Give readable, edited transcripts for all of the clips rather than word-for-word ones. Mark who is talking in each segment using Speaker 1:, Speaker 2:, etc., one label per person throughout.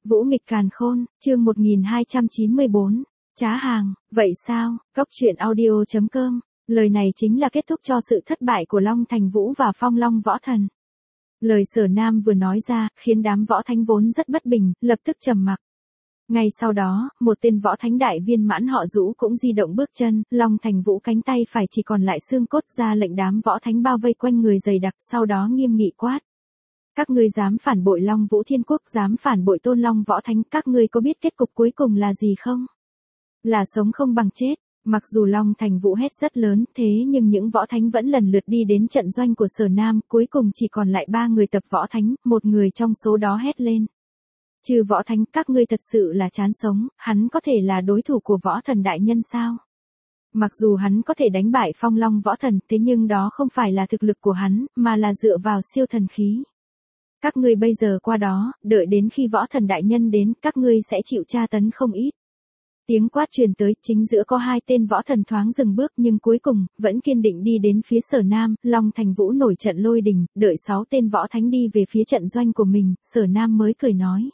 Speaker 1: Vũ nghịch càn khôn, chương 1294. Trá hàng, vậy sao? Cốc truyện audio.com. Lời này chính là kết thúc cho sự thất bại của Long Thành Vũ và Phong Long Võ Thần. Lời Sở Nam vừa nói ra, khiến đám võ thánh vốn rất bất bình, lập tức trầm mặc. Ngay sau đó, một tên võ thánh đại viên mãn họ Dũ cũng di động bước chân, Long Thành Vũ cánh tay phải chỉ còn lại xương cốt, ra lệnh đám võ thánh bao vây quanh người dày đặc, sau đó nghiêm nghị quát. Các ngươi dám phản bội Long Vũ Thiên Quốc, dám phản bội Tôn Long Võ Thánh, các ngươi có biết kết cục cuối cùng là gì không? Là sống không bằng chết. Mặc dù Long Thành Vũ hét rất lớn, thế nhưng những võ thánh vẫn lần lượt đi đến trận doanh của Sở Nam, cuối cùng chỉ còn lại 3 người tập võ thánh, một người trong số đó hét lên. Chư võ thánh, các ngươi thật sự là chán sống, hắn có thể là đối thủ của võ thần đại nhân sao? Mặc dù hắn có thể đánh bại Phong Long Võ Thần, thế nhưng đó không phải là thực lực của hắn, mà là dựa vào siêu thần khí. Các ngươi bây giờ qua đó, đợi đến khi võ thần đại nhân đến, các ngươi sẽ chịu tra tấn không ít. Tiếng quát truyền tới, chính giữa có 2 tên võ thần thoáng dừng bước nhưng cuối cùng, vẫn kiên định đi đến phía Sở Nam, Long Thành Vũ nổi trận lôi đình, đợi 6 tên võ thánh đi về phía trận doanh của mình, Sở Nam mới cười nói.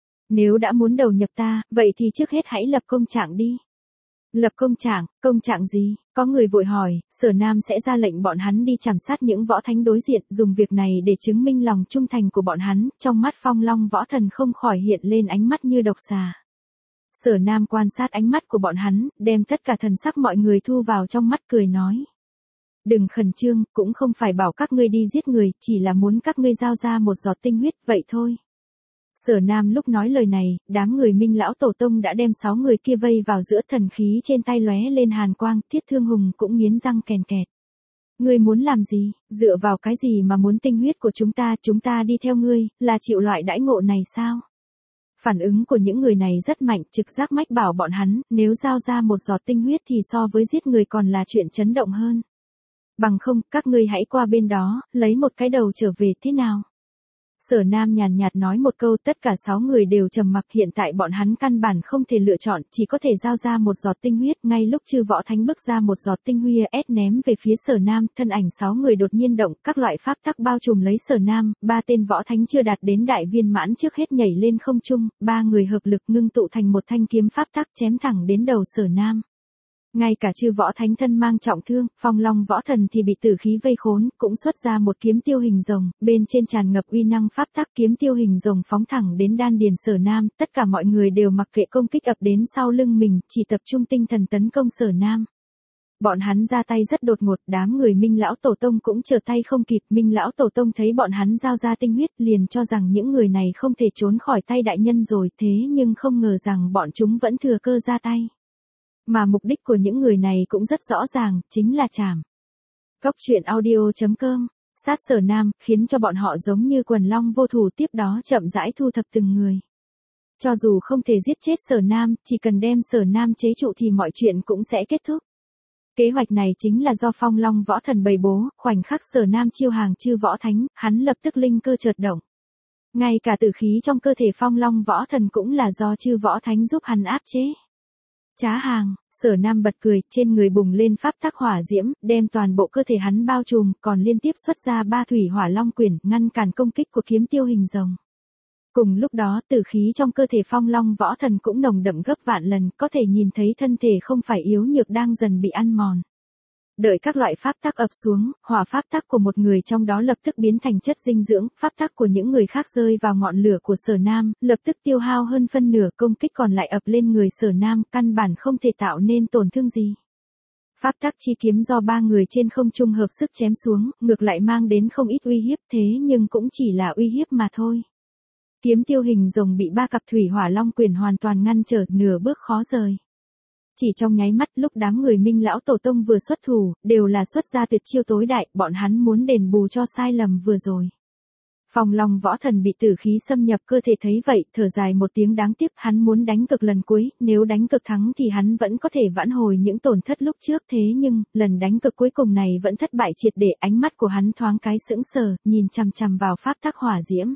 Speaker 1: Nếu đã muốn đầu nhập ta, vậy thì trước hết hãy lập công trạng đi. Lập công trạng gì? Có người vội hỏi, Sở Nam sẽ ra lệnh bọn hắn đi trảm sát những võ thánh đối diện, dùng việc này để chứng minh lòng trung thành của bọn hắn, trong mắt Phong Long Võ Thần không khỏi hiện lên ánh mắt như độc xà. Sở Nam quan sát ánh mắt của bọn hắn, đem tất cả thần sắc mọi người thu vào trong mắt cười nói. Đừng khẩn trương, cũng không phải bảo các ngươi đi giết người, chỉ là muốn các ngươi giao ra một giọt tinh huyết, vậy thôi. Sở Nam lúc nói lời này, đám người Minh Lão Tổ Tông đã đem 6 người kia vây vào giữa, thần khí trên tay lóe lên hàn quang, Thiết Thương Hùng cũng nghiến răng kèn kẹt. Ngươi muốn làm gì, dựa vào cái gì mà muốn tinh huyết của chúng ta đi theo ngươi, là chịu loại đãi ngộ này sao? Phản ứng của những người này rất mạnh, trực giác mách bảo bọn hắn, nếu giao ra một giọt tinh huyết thì so với giết người còn là chuyện chấn động hơn. Bằng không, các ngươi hãy qua bên đó, lấy một cái đầu trở về thế nào? Sở Nam nhàn nhạt nói một câu, tất cả 6 người đều trầm mặc, hiện tại bọn hắn căn bản không thể lựa chọn, chỉ có thể giao ra một giọt tinh huyết, ngay lúc chư võ thánh bước ra một giọt tinh huyết ném về phía Sở Nam, thân ảnh 6 người đột nhiên động, các loại pháp tắc bao trùm lấy Sở Nam, 3 tên võ thánh chưa đạt đến đại viên mãn trước hết nhảy lên không trung, 3 người hợp lực ngưng tụ thành một thanh kiếm pháp tắc chém thẳng đến đầu Sở Nam. Ngay cả chư võ thánh thân mang trọng thương, Phong Long Võ Thần thì bị tử khí vây khốn, cũng xuất ra một kiếm tiêu hình rồng, bên trên tràn ngập uy năng pháp tắc, kiếm tiêu hình rồng phóng thẳng đến đan điền Sở Nam, tất cả mọi người đều mặc kệ công kích ập đến sau lưng mình, chỉ tập trung tinh thần tấn công Sở Nam. Bọn hắn ra tay rất đột ngột, đám người Minh Lão Tổ Tông cũng trở tay không kịp, Minh Lão Tổ Tông thấy bọn hắn giao ra tinh huyết, liền cho rằng những người này không thể trốn khỏi tay đại nhân rồi, thế nhưng không ngờ rằng bọn chúng vẫn thừa cơ ra tay. Mà mục đích của những người này cũng rất rõ ràng, chính là trảm. Cốc truyện audio.com, sát Sở Nam, khiến cho bọn họ giống như quần long vô thủ, tiếp đó chậm rãi thu thập từng người. Cho dù không thể giết chết Sở Nam, chỉ cần đem Sở Nam chế trụ thì mọi chuyện cũng sẽ kết thúc. Kế hoạch này chính là do Phong Long Võ Thần bày bố, khoảnh khắc Sở Nam chiêu hàng chư võ thánh, hắn lập tức linh cơ chợt động. Ngay cả tử khí trong cơ thể Phong Long Võ Thần cũng là do chư võ thánh giúp hắn áp chế. Trá hàng, Sở Nam bật cười, trên người bùng lên pháp tắc hỏa diễm, đem toàn bộ cơ thể hắn bao trùm, còn liên tiếp xuất ra 3 thủy hỏa long quyển, ngăn cản công kích của kiếm tiêu hình rồng. Cùng lúc đó, tử khí trong cơ thể Phong Long Võ Thần cũng nồng đậm gấp vạn lần, có thể nhìn thấy thân thể không phải yếu nhược đang dần bị ăn mòn. Đợi các loại pháp tắc ập xuống, hỏa pháp tắc của một người trong đó lập tức biến thành chất dinh dưỡng, pháp tắc của những người khác rơi vào ngọn lửa của Sở Nam, lập tức tiêu hao hơn phân nửa, công kích còn lại ập lên người Sở Nam, căn bản không thể tạo nên tổn thương gì. Pháp tắc chi kiếm do 3 người trên không trung hợp sức chém xuống, ngược lại mang đến không ít uy hiếp, thế nhưng cũng chỉ là uy hiếp mà thôi. Kiếm tiêu hình rồng bị 3 cặp thủy hỏa long quyển hoàn toàn ngăn trở, nửa bước khó rời. Chỉ trong nháy mắt, lúc đám người Minh Lão Tổ Tông vừa xuất thủ, đều là xuất ra tuyệt chiêu tối đại, bọn hắn muốn đền bù cho sai lầm vừa rồi. Phong Long Võ Thần bị tử khí xâm nhập cơ thể thấy vậy, thở dài một tiếng đáng tiếc, hắn muốn đánh cực lần cuối, nếu đánh cực thắng thì hắn vẫn có thể vãn hồi những tổn thất lúc trước, thế nhưng, lần đánh cực cuối cùng này vẫn thất bại triệt để, ánh mắt của hắn thoáng cái sững sờ, nhìn chằm chằm vào pháp tắc hỏa diễm.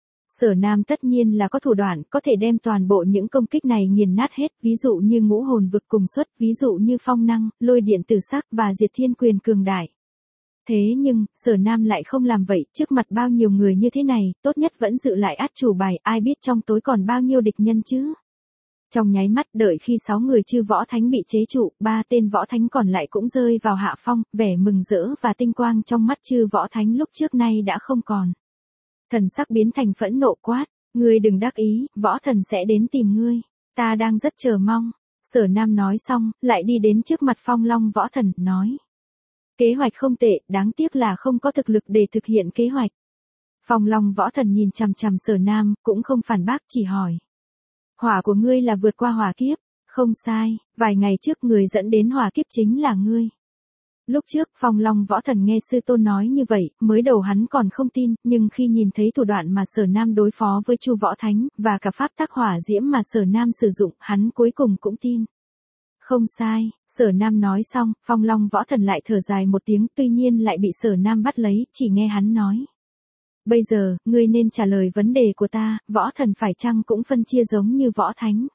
Speaker 1: Sở Nam tất nhiên là có thủ đoạn, có thể đem toàn bộ những công kích này nghiền nát hết, ví dụ như ngũ hồn vực cùng xuất, ví dụ như phong năng, lôi điện tử sắc và diệt thiên quyền cường đại. Thế nhưng, Sở Nam lại không làm vậy, trước mặt bao nhiêu người như thế này, tốt nhất vẫn giữ lại át chủ bài, ai biết trong tối còn bao nhiêu địch nhân chứ. Trong nháy mắt đợi khi 6 người chư võ thánh bị chế trụ, 3 tên võ thánh còn lại cũng rơi vào hạ phong, vẻ mừng rỡ và tinh quang trong mắt chư võ thánh lúc trước nay đã không còn. Thần sắc biến thành phẫn nộ quát, ngươi đừng đắc ý, võ thần sẽ đến tìm ngươi, ta đang rất chờ mong. Sở Nam nói xong, lại đi đến trước mặt Phong Long võ thần, nói. Kế hoạch không tệ, đáng tiếc là không có thực lực để thực hiện kế hoạch. Phong Long võ thần nhìn chằm chằm Sở Nam, cũng không phản bác, chỉ hỏi. Hỏa của ngươi là vượt qua hỏa kiếp, không sai, vài ngày trước người dẫn đến hỏa kiếp chính là ngươi. Lúc trước Phong Long võ thần nghe sư tôn nói như vậy, mới đầu hắn còn không tin, nhưng khi nhìn thấy thủ đoạn mà Sở Nam đối phó với Chu Võ Thánh, và cả pháp tắc hỏa diễm mà Sở Nam sử dụng, hắn cuối cùng cũng tin. Không sai, Sở Nam nói xong, Phong Long võ thần lại thở dài một tiếng, tuy nhiên lại bị Sở Nam bắt lấy, chỉ nghe hắn nói. Bây giờ, ngươi nên trả lời vấn đề của ta, võ thần phải chăng cũng phân chia giống như võ thánh?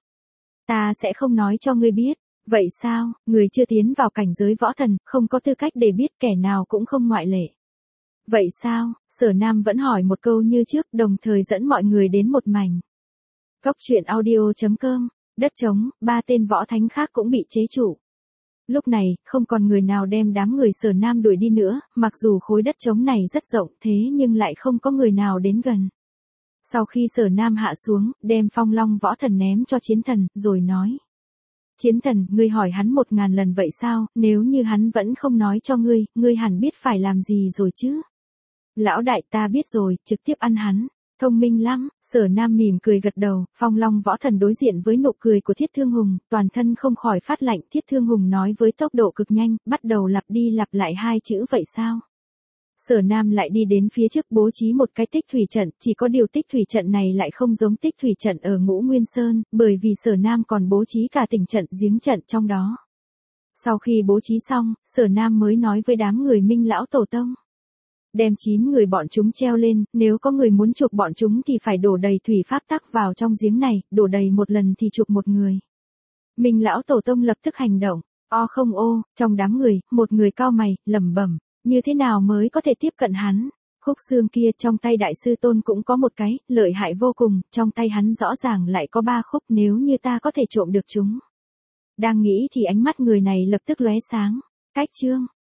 Speaker 1: Ta sẽ không nói cho ngươi biết. Vậy sao, người chưa tiến vào cảnh giới võ thần, không có tư cách để biết, kẻ nào cũng không ngoại lệ. Vậy sao, Sở Nam vẫn hỏi một câu như trước, đồng thời dẫn mọi người đến một mảnh. Cốc truyện audio.com, đất trống, 3 tên võ thánh khác cũng bị chế trụ. Lúc này, không còn người nào đem đám người Sở Nam đuổi đi nữa, mặc dù khối đất trống này rất rộng thế nhưng lại không có người nào đến gần. Sau khi Sở Nam hạ xuống, đem Phong Long võ thần ném cho chiến thần, rồi nói. Chiến thần, ngươi hỏi hắn 1000 lần vậy sao, nếu như hắn vẫn không nói cho ngươi hẳn biết phải làm gì rồi chứ. Lão đại, ta biết rồi, trực tiếp ăn hắn. Thông minh lắm, Sở Nam mỉm cười gật đầu, Phong Long võ thần đối diện với nụ cười của Thiết Thương Hùng, toàn thân không khỏi phát lạnh. Thiết Thương Hùng nói với tốc độ cực nhanh, bắt đầu lặp đi lặp lại 2 chữ vậy sao. Sở Nam lại đi đến phía trước bố trí một cái tích thủy trận, chỉ có điều tích thủy trận này lại không giống tích thủy trận ở Ngũ Nguyên Sơn, bởi vì Sở Nam còn bố trí cả tỉnh trận giếng trận trong đó. Sau khi bố trí xong, Sở Nam mới nói với đám người Minh lão tổ tông. Đem 9 người bọn chúng treo lên, nếu có người muốn chụp bọn chúng thì phải đổ đầy thủy pháp tắc vào trong giếng này, đổ đầy một lần thì chụp một người. Minh lão tổ tông lập tức hành động, không ô, trong đám người, một người cau mày, lẩm bẩm. Như thế nào mới có thể tiếp cận hắn? Khúc xương kia trong tay đại sư tôn cũng có một cái, lợi hại vô cùng, trong tay hắn rõ ràng lại có 3 khúc, nếu như ta có thể trộm được chúng. Đang nghĩ thì ánh mắt người này lập tức lóe sáng. Cách chương.